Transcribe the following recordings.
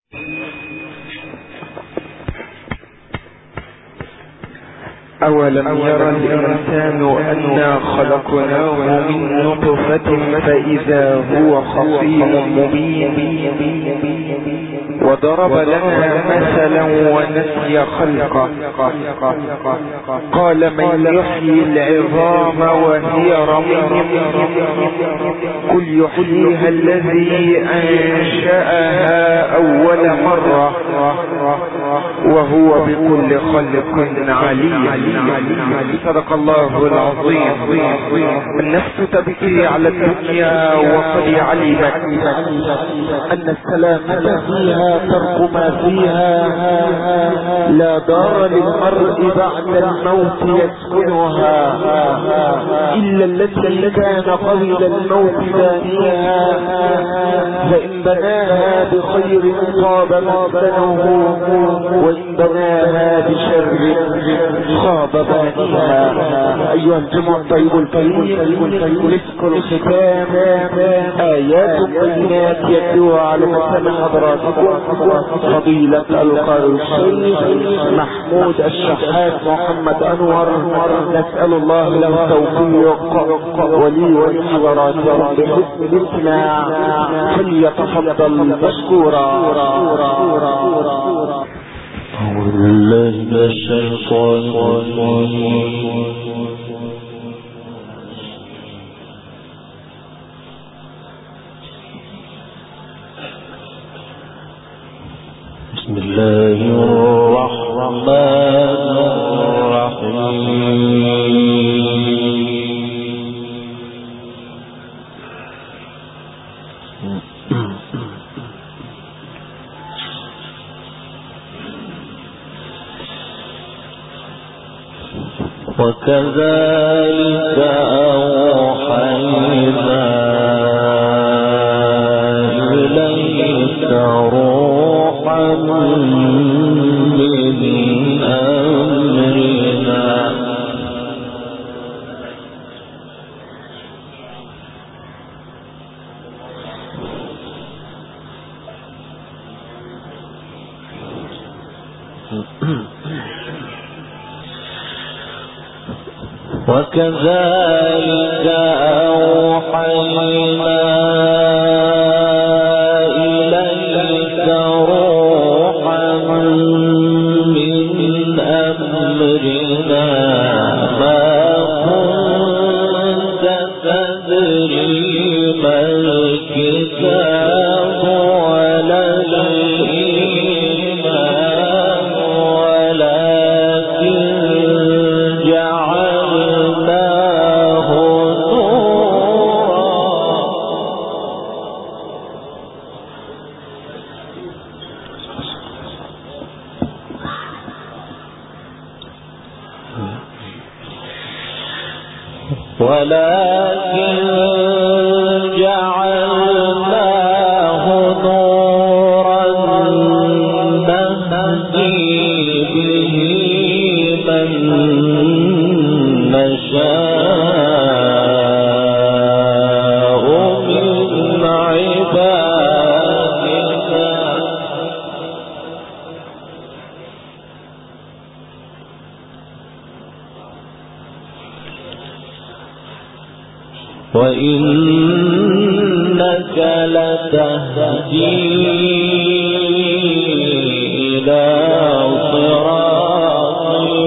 أولم يرى الإنسان أنا خلقناه من نطفة فإذا هو خصيم مبين وضرب لنا مثلا ونسي خلقه قال من يحيي العظام وهي رميم قل يحييها الذي أنشأها أول مرة وهو بكل خلق عليم. صدق الله العظيم. النفس تبكي على الدنيا وقد علمت أن السلامة فيها ترك ما فيها، لا دار للمرء بعد الموت يسكنها إلا التي كان قبل الموت بانيها، فإن بناها بخير طاب مسكنه وإن بناها بشر خاب بانيها. أيها الجمع الطيب الكريم، مسك الختام آيات بينات يتلوها على مسامع حضراتكم فضيلة القارئ الشيخ محمود الشحات محمد أنور، نسأل الله له التوفيق ولي ولحضراتكم بحسن الاستماع، فليتفضل مشكورا. أعوذ بالله من الشيطان الرجيم. بسم الله الرحمن الرحيم. وكذلك أوحينا إليك روحا من أمرنا وكذلك أوحينا إليك روحا من أمرنا ما كنت تدري ما الكتاب ولا الإيمان ولكن جعلناه نورا نهدي به من نشاء من عبادنا وإنك لتهدي إلى صراط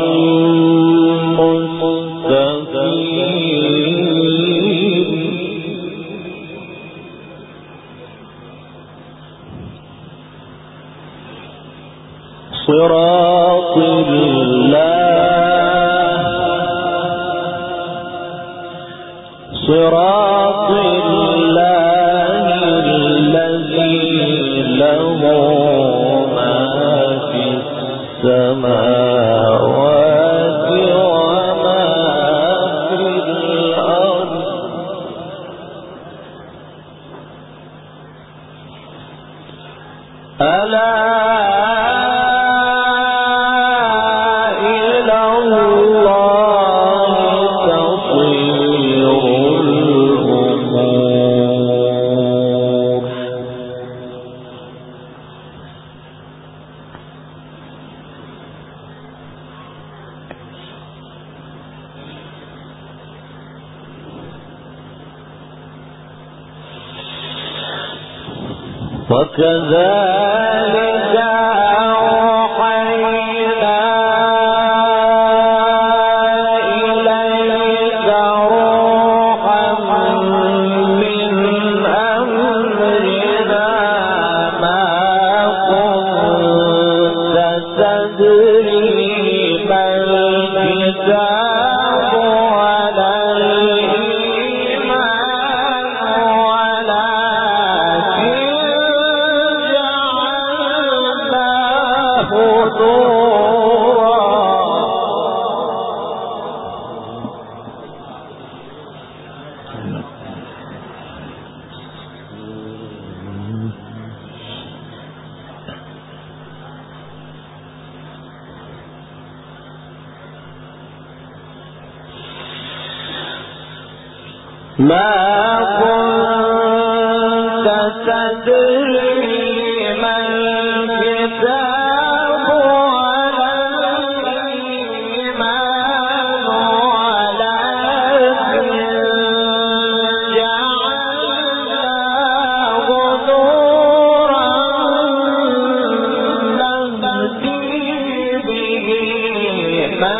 مستقيم صراط الله الذي له ما في السماوات وما في الأرض ألا إلى الله تصير الأمور وكذلك أوحينا إليك روحا من أمرنا ما كنت تدري ما الكتاب ولا الإيمان ما كنت تدري ما الكتاب ولا الإيمان ولكن جعلناه نورا نهدي به من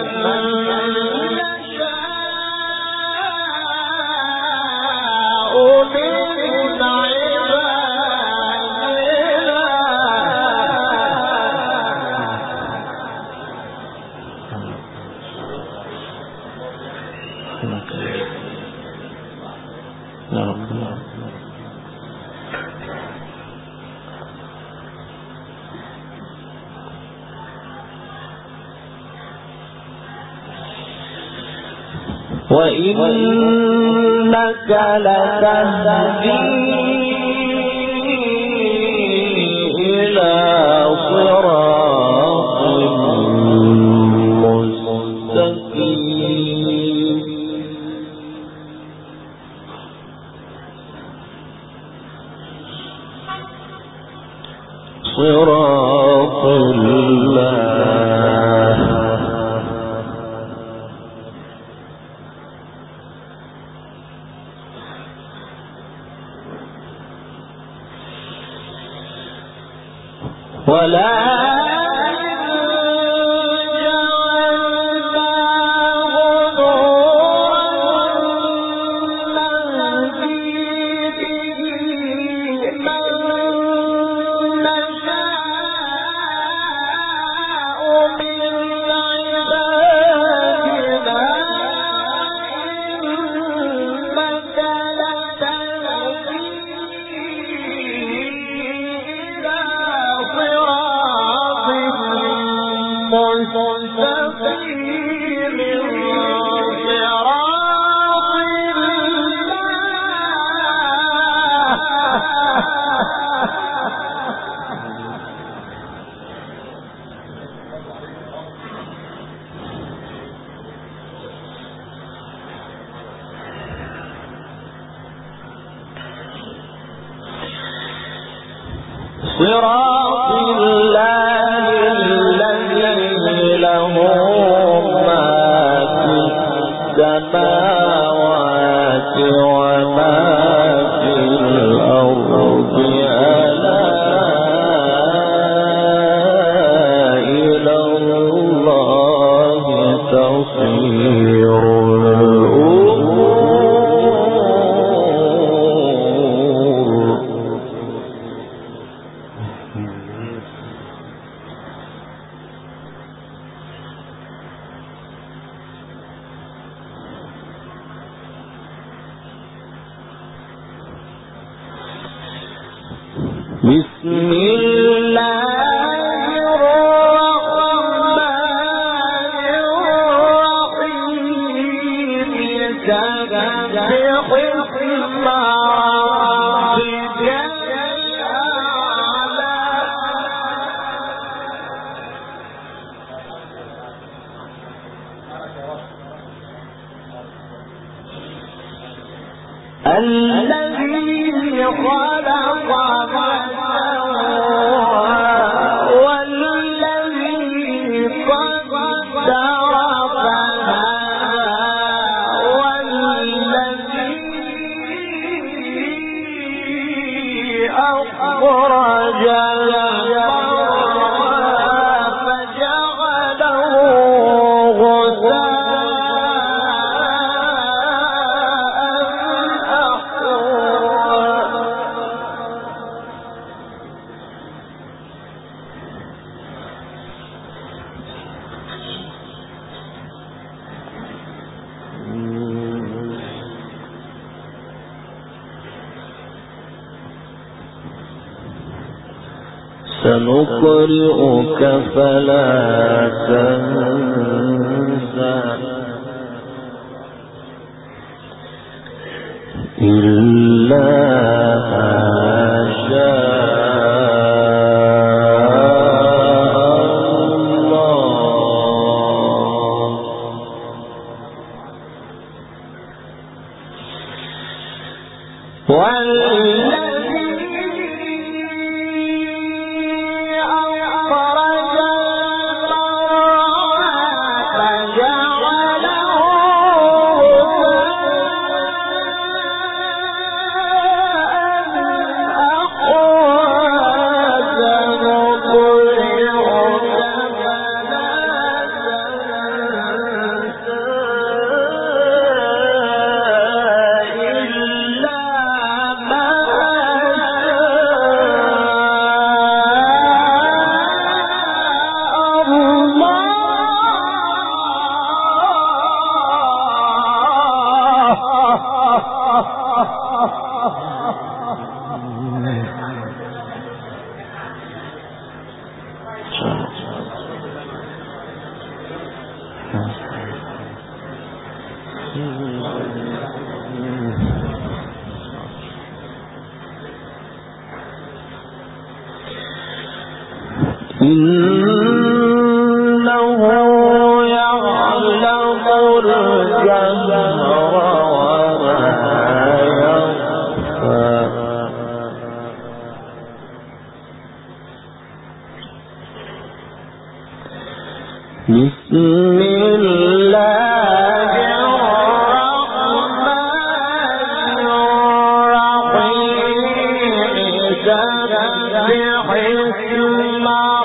وإنك لتهدي إلى صراط مستقيم صراط الله ولا صراط الله الذي له ما في السماوات وما في الأرض ألا إلى الله تصير بسم الله الرحمن الرحيم سبح اسم ربك الأعلى الذي خلق أخبر سنقرئك فلا تنسى إلا ما شاء الله إنه يعلم الجهر وما يخفى بسم الله الرحمن الرحيم سبح اسم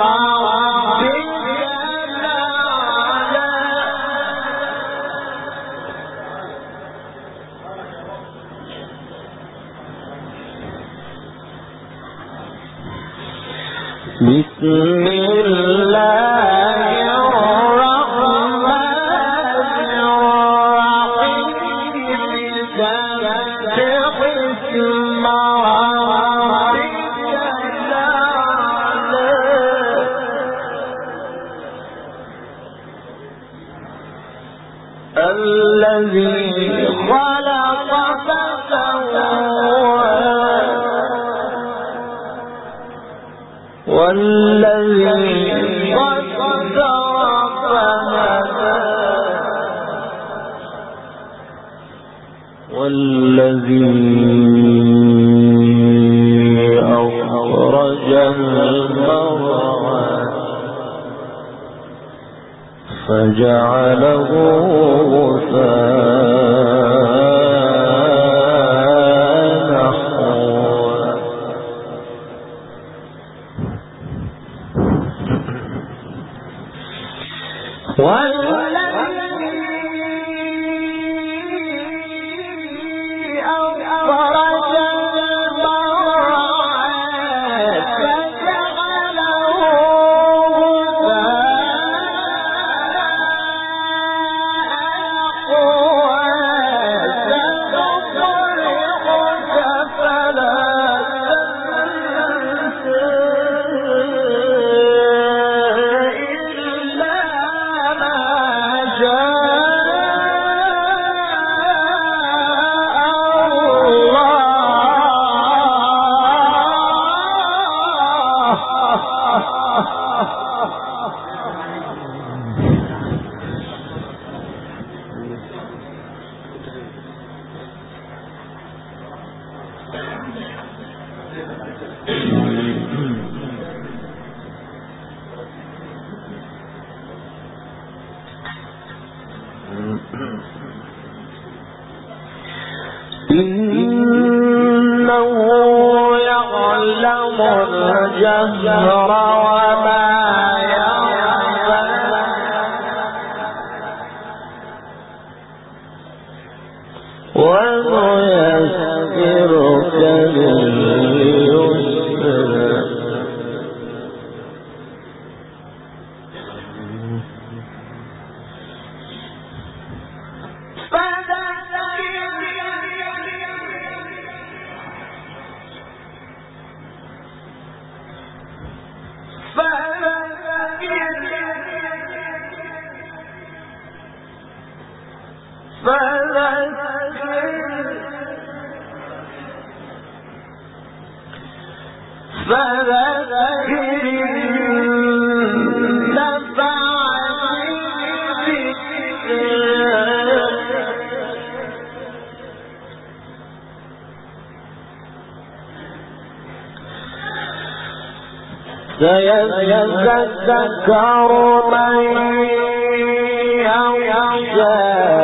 بسم الله الرحمن الرحيم سبح اسم ربك الأعلى الذي خلق فسوى والذي قدر فهدى والذي أخرج المرعى فجعله غثاء نحوا إنه يعلم الجهر وما يخفى ونيسرك لليسر سيذكر من يخشى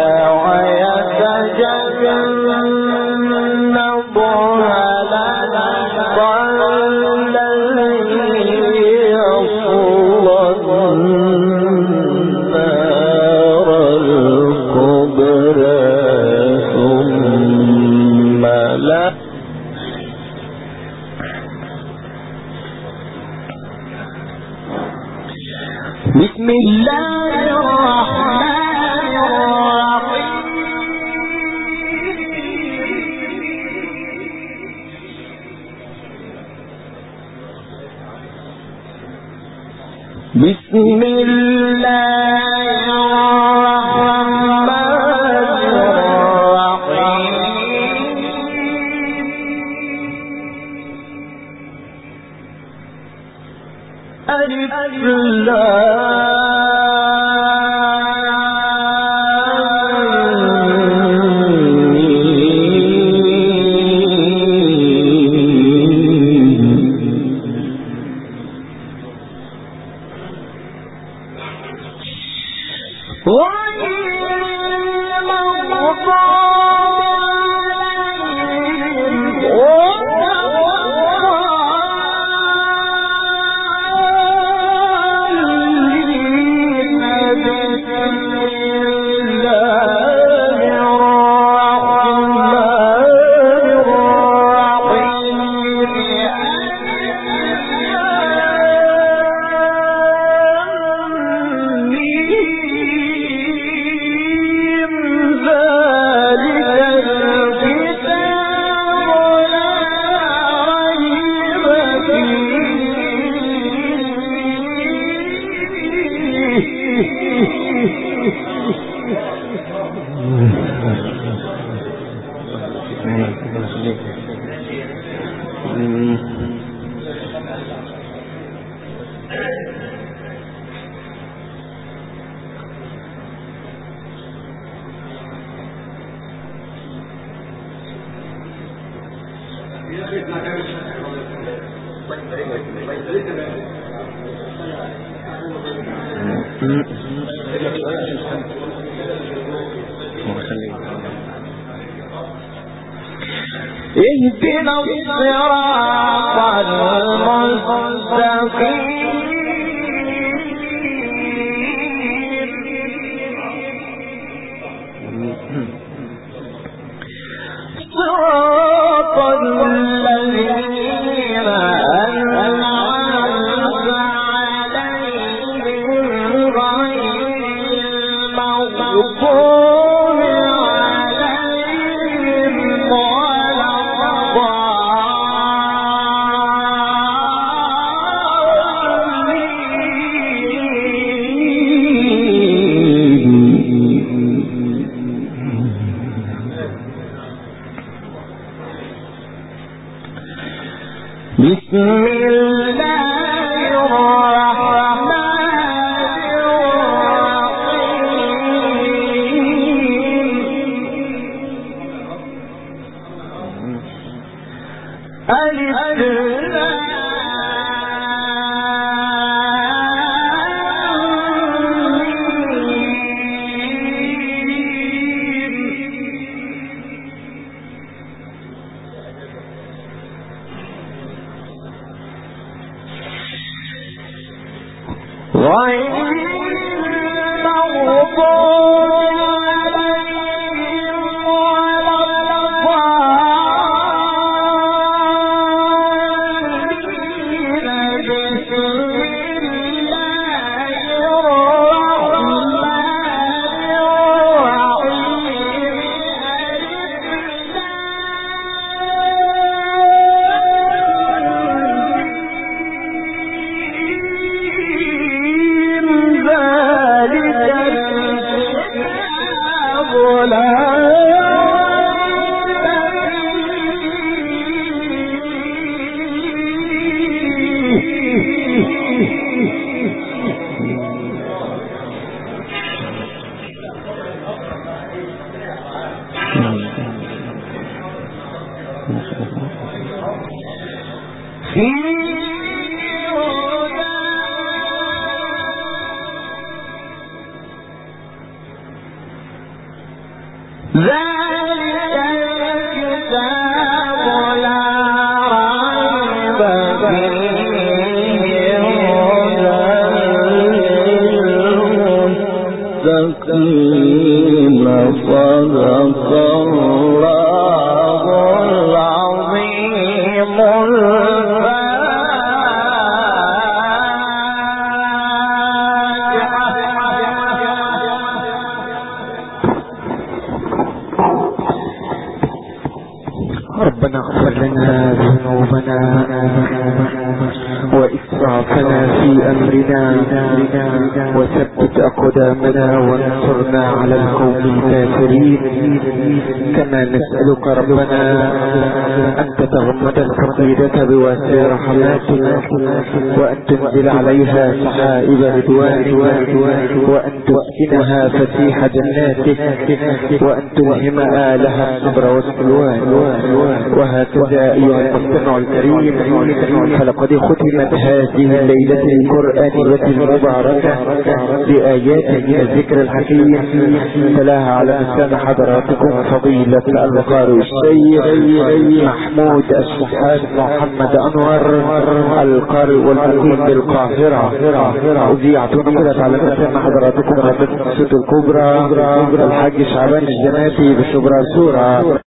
ويتجنبها الأشقى الذي يصلى النار الكبرى ثم لا بسم الله الرحمن الرحيم بسم الله الرحمن الرحيم ألف اهدنا الصراط المستقيم صراط الذين أنعمت عليهم غير المغضوب عليهم ولا بسم الله الرحمن الرحيم غير المغضوب عليهم ولا الضالين بسم الله الرحمن الرحيم صدق الله العظيم ربنا اغفر لنا ذنوبنا وإسرافنا في أمرنا وثبت أقدامنا وانصرنا على القوم الكافرين. كما نسألك ربنا أن تتغمد الفقيدة بواسع رحماتك وأن تنزل عليها سحائب رضوانك وأن تسكنها فسيح جناتك وأن تلهم آلها الصبر والسلوان. وهكذا أيها المستمع الكريم فلقد ختمت هذه الليلة القرآنية المباركة بآيات من الذكر الحكيم تلاها على لسان حضراتكم فضيلة القارئ الشيخ محمود الشحات محمد أنور القارئ والمقيم بالقاهرة. أذيعت ونقلت على لسان حضراتكم رابطة الصوت الكبرى الحاج شعبان الجناتي بشبرا سورة.